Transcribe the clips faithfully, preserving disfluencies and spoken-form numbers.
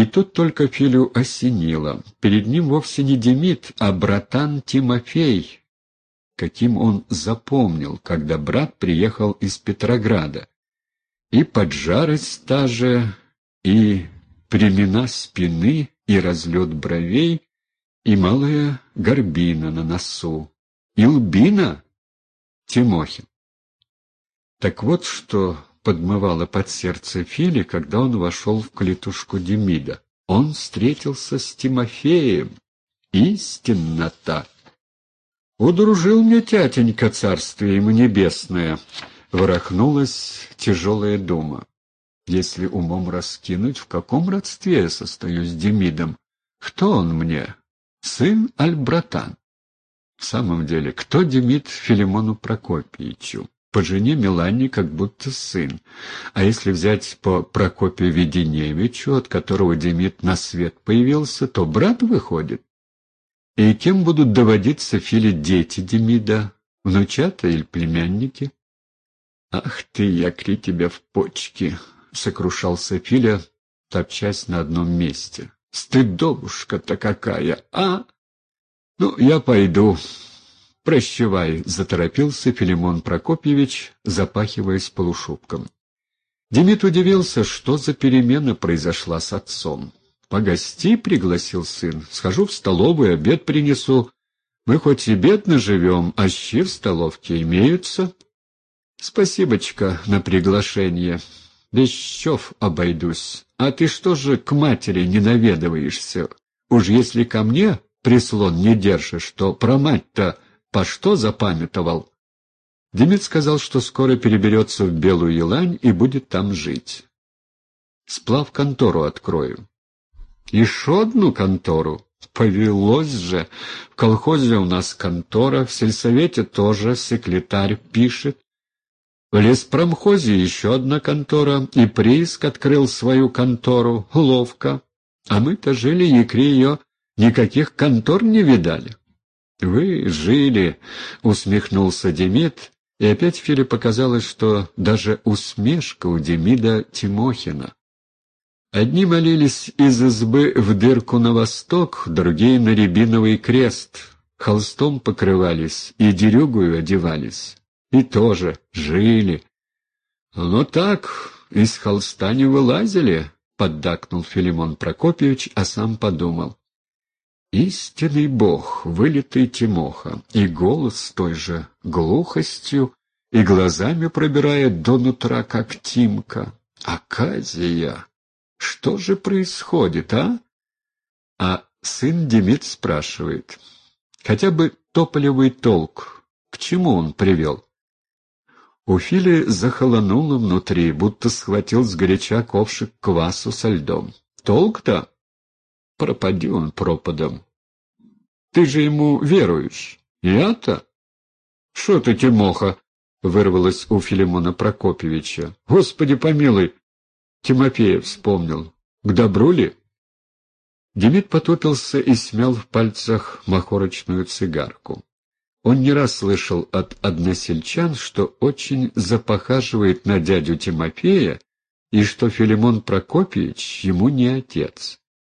И тут только Филю осенило. Перед ним вовсе не Демид, а братан Тимофей, каким он запомнил, когда брат приехал из Петрограда. И поджарость та же, и прямина спины, и разлет бровей, и малая горбина на носу, и лбина Тимохин. Так вот, что подмывало под сердце Фили, когда он вошел в клетушку Демида. Он встретился с Тимофеем. Истинно так. «Удружил мне тятенька, царствие ему небесное», — ворохнулась тяжелая дума. «Если умом раскинуть, в каком родстве я состою с Демидом? Кто он мне? Сын аль братан?» В самом деле, кто Демид Филимону Прокопьевичу? По жене Милане как будто сын. А если взять по Прокопию Веденевичу, от которого Демид на свет появился, то брат выходит. И кем будут доводиться Филе дети Демида, внучата или племянники? «Ах ты, якри тебя в почки!» — сокрушался Филя, топчась на одном месте. «Стыдобушка-то какая, а? Ну, я пойду. Прощавай», — заторопился Филимон Прокопьевич, запахиваясь полушубком. Демид удивился, что за перемена произошла с отцом. «Погости», — пригласил сын, — «схожу в столовую, обед принесу. Мы хоть и бедно живем, а щи в столовке имеются». «Спасибочка на приглашение. Без щов обойдусь. А ты что же к матери не наведываешься? Уж если ко мне прислон не держишь, то про мать-то по что запамятовал?» Демид сказал, что скоро переберется в Белую Елань и будет там жить. «Сплав контору открою». «Еще одну контору? Повелось же. В колхозе у нас контора, в сельсовете тоже секретарь пишет. В леспромхозе еще одна контора, и прииск открыл свою контору. Ловко. А мы-то жили, якри ее, никаких контор не видали». «Вы жили», — усмехнулся Демид, и опять Филе показалось, что даже усмешка у Демида Тимохина. Одни молились из избы в дырку на восток, другие на рябиновый крест, холстом покрывались и дерюгою одевались. И тоже жили. «Ну так, из холста не вылазили», — поддакнул Филимон Прокопьевич, а сам подумал. «Истинный бог, вылитый Тимоха, и голос с той же глухостью, и глазами пробирает до нутра, как Тимка. Аказия! Что же происходит, а?» А сын Демид спрашивает. Хотя бы тополевый толк, к чему он привел? У Фили захолонуло внутри, будто схватил сгоряча ковшик квасу со льдом. «Толк-то? Пропади он пропадом. Ты же ему веруешь. Я-то? Шо ты, Тимоха?» — вырвалось у Филимона Прокопьевича. «Господи помилуй!» Тимофея вспомнил. «К добру ли?» Демид потупился и смял в пальцах махорочную цигарку. Он не раз слышал от односельчан, что очень запохаживает на дядю Тимофея и что Филимон Прокопьевич ему не отец.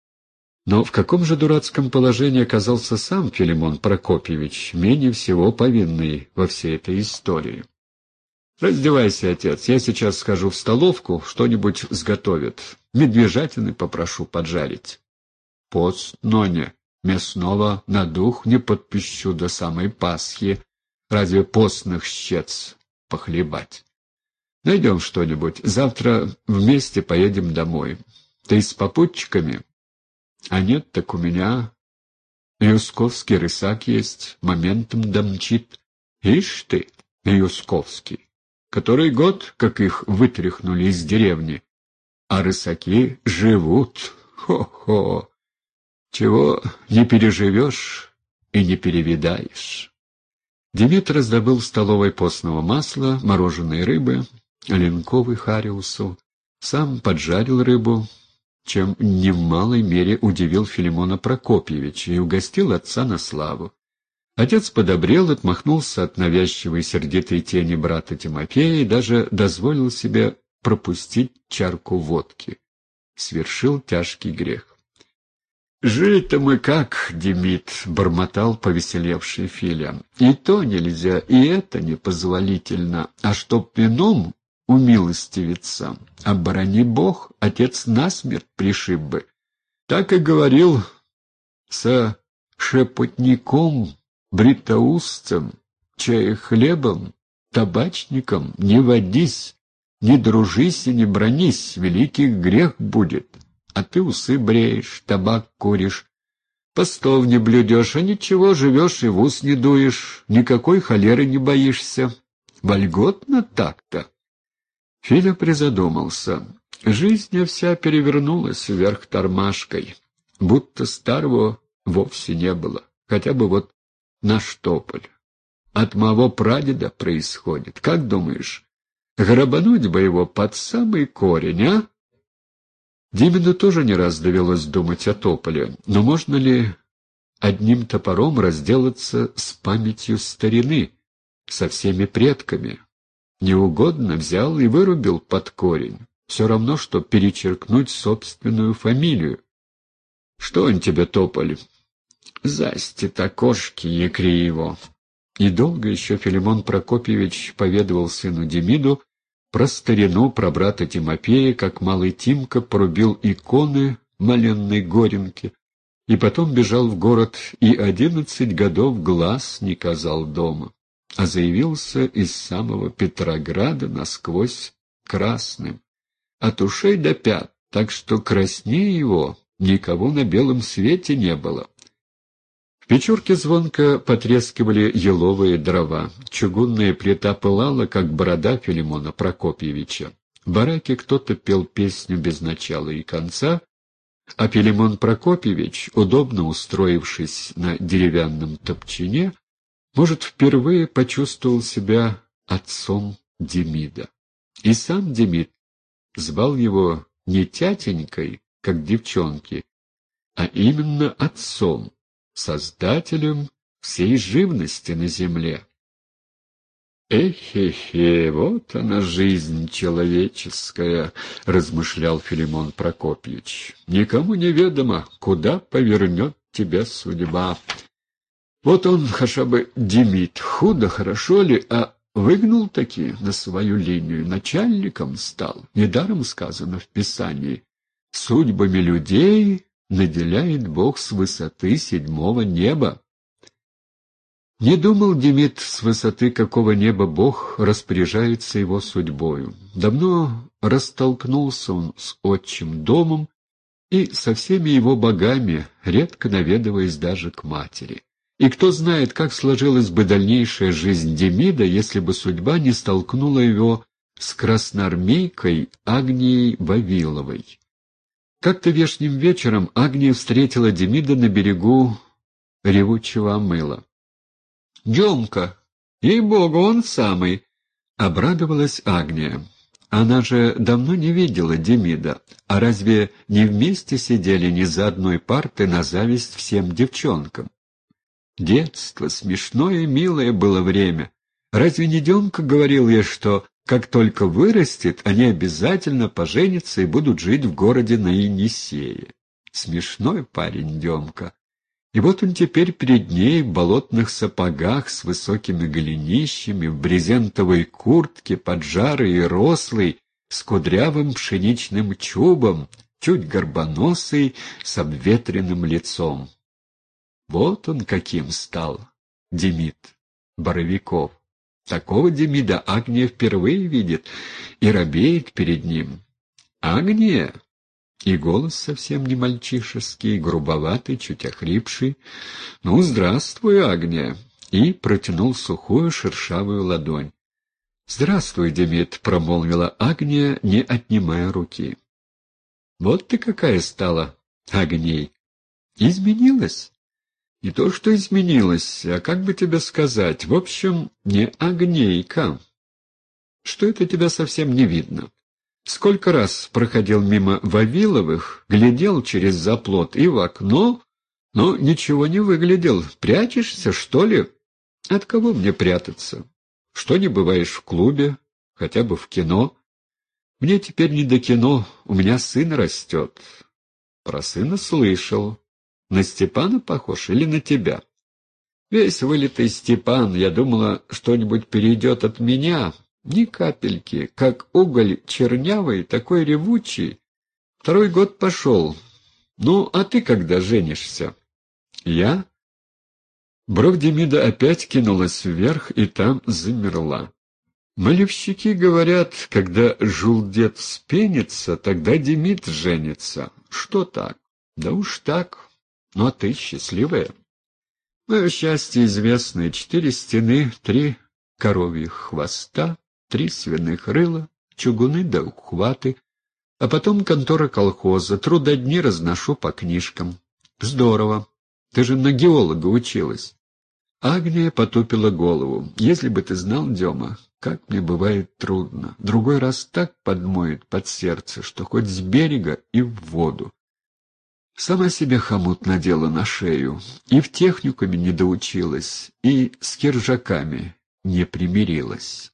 Но в каком же дурацком положении оказался сам Филимон Прокопьевич, менее всего повинный во всей этой истории? «Раздевайся, отец, я сейчас схожу в столовку, что-нибудь сготовят. Медвежатины попрошу поджарить». «Пост, Ноня, мясного на дух не подпищу до самой Пасхи. Разве постных щец похлебать? Найдем что-нибудь, завтра вместе поедем домой. Ты с попутчиками?» «А нет, так у меня Юсковский рысак есть, моментом домчит». «Ишь ты, Юсковский! Который год, как их вытряхнули из деревни, а рысаки живут. Хо-хо! Чего не переживешь и не перевидаешь». Демид раздобыл в столовой постного масла, мороженой рыбы, линковой хариусу, сам поджарил рыбу, чем не в малой мере удивил Филимона Прокопьевича и угостил отца на славу. Отец подобрел, отмахнулся от навязчивой сердитой тени брата Тимофея и даже дозволил себе пропустить чарку водки. свершил тяжкий грех. «Жить-то мы как, Демид», — бормотал повеселевший Филя. «И то нельзя, и это непозволительно. А чтоб вином умилостивиться, оборони Бог, отец насмерть пришиб бы». Так и говорил со шепотником, бритоустцем, чая хлебом, табачником: «Не водись, не дружись и не бронись, великий грех будет. А ты усы бреешь, табак куришь, постов не блюдешь, а ничего, живешь и в ус не дуешь, никакой холеры не боишься. Вольготно так-то». Филя призадумался. Жизнь вся перевернулась вверх тормашкой, будто старого вовсе не было, хотя бы вот наш тополь. От моего прадеда происходит. Как думаешь, грабануть бы его под самый корень, а? Димину тоже не раз довелось думать о тополе, но можно ли одним топором разделаться с памятью старины, со всеми предками? Неугодно взял и вырубил под корень. Все равно, что перечеркнуть собственную фамилию. Что он тебе, тополь? Застит окошки, якри его. И долго еще Филимон Прокопьевич поведывал сыну Демиду про старину, про брата Тимофея, как малый Тимка порубил иконы моленной Горенки, и потом бежал в город и одиннадцать годов глаз не казал дома, а заявился из самого Петрограда насквозь красным, от ушей до пят, так что краснее его никого на белом свете не было. В печурке звонко потрескивали еловые дрова, чугунная плита пылала, как борода Филимона Прокопьевича. В бараке кто-то пел песню без начала и конца, а Филимон Прокопьевич, удобно устроившись на деревянном топчине, может, впервые почувствовал себя отцом Демида. И сам Демид звал его не тятенькой, как девчонки, а именно отцом, создателем всей живности на земле. «Эхе-хе, вот она, жизнь человеческая», — размышлял Филимон Прокопьевич. «Никому не ведомо, куда повернет тебя судьба. Вот он, хотя бы Демид, худо хорошо ли, а выгнул-таки на свою линию, начальником стал. Недаром сказано в Писании: судьбами людей наделяет Бог с высоты седьмого неба». Не думал Демид, с высоты какого неба Бог распоряжается его судьбою. Давно растолкнулся он с отчим домом и со всеми его богами, редко наведываясь даже к матери. И кто знает, как сложилась бы дальнейшая жизнь Демида, если бы судьба не столкнула его с красноармейкой Агнией Вавиловой. Как-то вешним вечером Агния встретила Демида на берегу ревучего омыла. «Демка! Ей-богу, он самый!» — обрадовалась Агния. Она же давно не видела Демида, а разве не вместе сидели ни за одной партой на зависть всем девчонкам? Детство, смешное и милое было время. Разве не Демка говорил ей, что как только вырастет, они обязательно поженятся и будут жить в городе на Енисее? Смешной парень Демка. И вот он теперь перед ней в болотных сапогах с высокими голенищами, в брезентовой куртке, поджарый и рослый, с кудрявым пшеничным чубом, чуть горбоносый, с обветренным лицом. Вот он каким стал, Демид Боровиков. Такого Демида Агния впервые видит и робеет перед ним. «Агния!» И голос совсем не мальчишеский, грубоватый, чуть охрипший. «Ну, здравствуй, Агния!» И протянул сухую шершавую ладонь. «Здравствуй, Демид!» — промолвила Агния, не отнимая руки. «Вот ты какая стала, Агней! Изменилась?» «Не то что изменилась, а как бы тебе сказать, в общем, не Агнейка. Что это тебя совсем не видно? Сколько раз проходил мимо Вавиловых, глядел через заплот и в окно, но ничего не выглядел. Прячешься, что ли? От кого мне прятаться? Что не бываешь в клубе, хотя бы в кино? Мне теперь не до кино, у меня сын растет. Про сына слышал. На Степана похож или на тебя? Весь вылитый Степан, я думала, что-нибудь перейдет от меня. Ни капельки, как уголь чернявый, такой ревучий. Второй год пошел. Ну, а ты когда женишься? Я? Бровь Демида опять кинулась вверх и там замерла. Малевщики говорят, когда жулдет вспенится, тогда Демид женится. Что так? Да уж так. Ну, а ты счастливая? Мое счастье известное. Четыре стены, три коровьих хвоста, три свиных рыла, чугуны да ухваты, а потом контора колхоза. Трудодни разношу по книжкам. Здорово. Ты же на геолога училась. Агния потупила голову. «Если бы ты знал, Дема, как мне бывает трудно. Другой раз так подмоет под сердце, что хоть с берега и в воду. Сама себе хомут надела на шею, и в техникуме не доучилась, и с киржаками не примирилась».